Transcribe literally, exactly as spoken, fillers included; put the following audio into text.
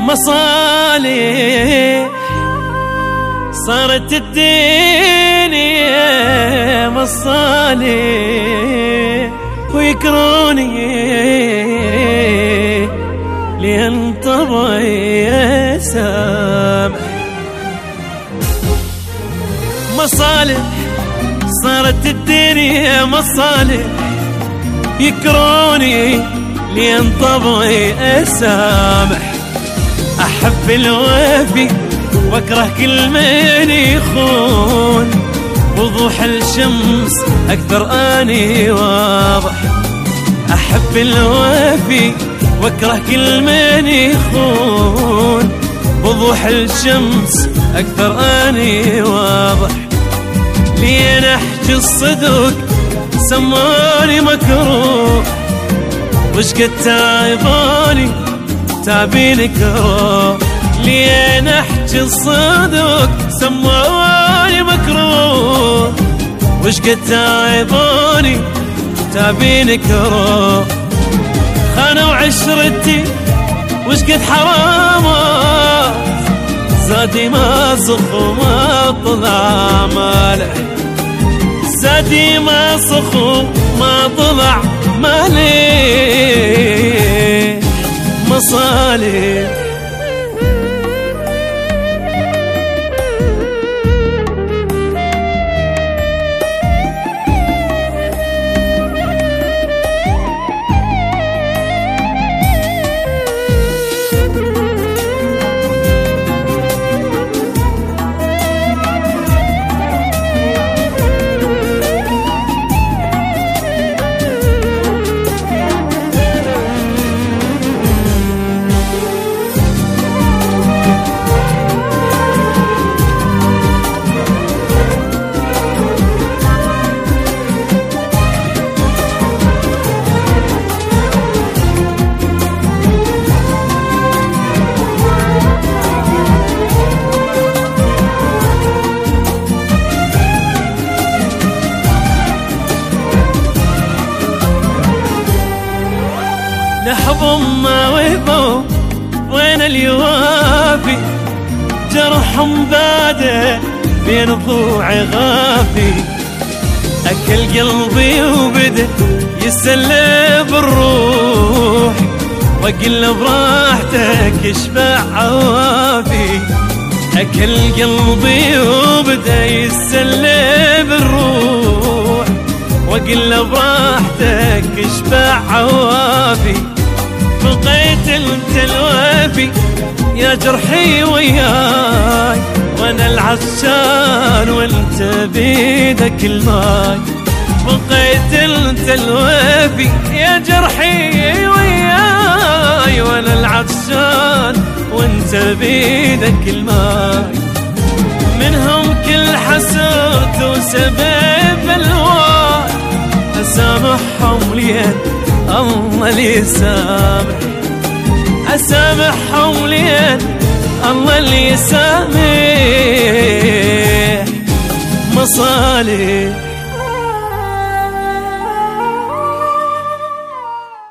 مصالح صارت الدنيا مصالح ويكروني لين طبعي سامح. مصالح صارت الدنيا مصالح يكروني لين طبعي سامح. أحب الوفي واكره كل من يخون، وضوح الشمس أكثر أني واضح. أحب الوفي واكره كل من يخون، وضوح الشمس أكثر أني واضح. لين أحكي الصدق سموني مكروه، وش قد تعبوني تعبيني كروه. لين احكي الصدق سموني مكروه، وش قد تعبوني تعبيني كروه. خانوا عشرتي وش قد حرامات، زادي ما صخ وما طلع مالح. زادي ما صخ وما طلع مالح. مصالح نحبهم ما وهبوا وين اليوافي، جرحهم باده بين ضلوعي غافي. أكل قلبي وبدأ يسلب الروح، وقل براحتك اشبع عوافي. أكل قلبي وبدأ يسلب الروح، وقل براحتك اشبع عوافي. بقيت انت الوافي يا جرحي وياي، وانا العطشان وانت بيدك الماي. بقيت انت الوافي يا جرحي وياي، وانا العطشان وانت بيدك الماي. منهم كل حسرت وسبب الواي، اسامحهم لين الله اللي يسامح. اسامحهم لين الله اللي يسامح. مصالح